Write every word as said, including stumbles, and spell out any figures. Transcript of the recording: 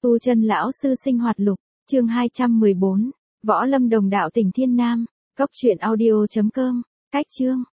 Tu Chân lão sư sinh hoạt lục, chương hai trăm mười bốn, Võ Lâm Đồng đạo tỉnh Thiên Nam, cốc truyện audio chấm com, cách chương,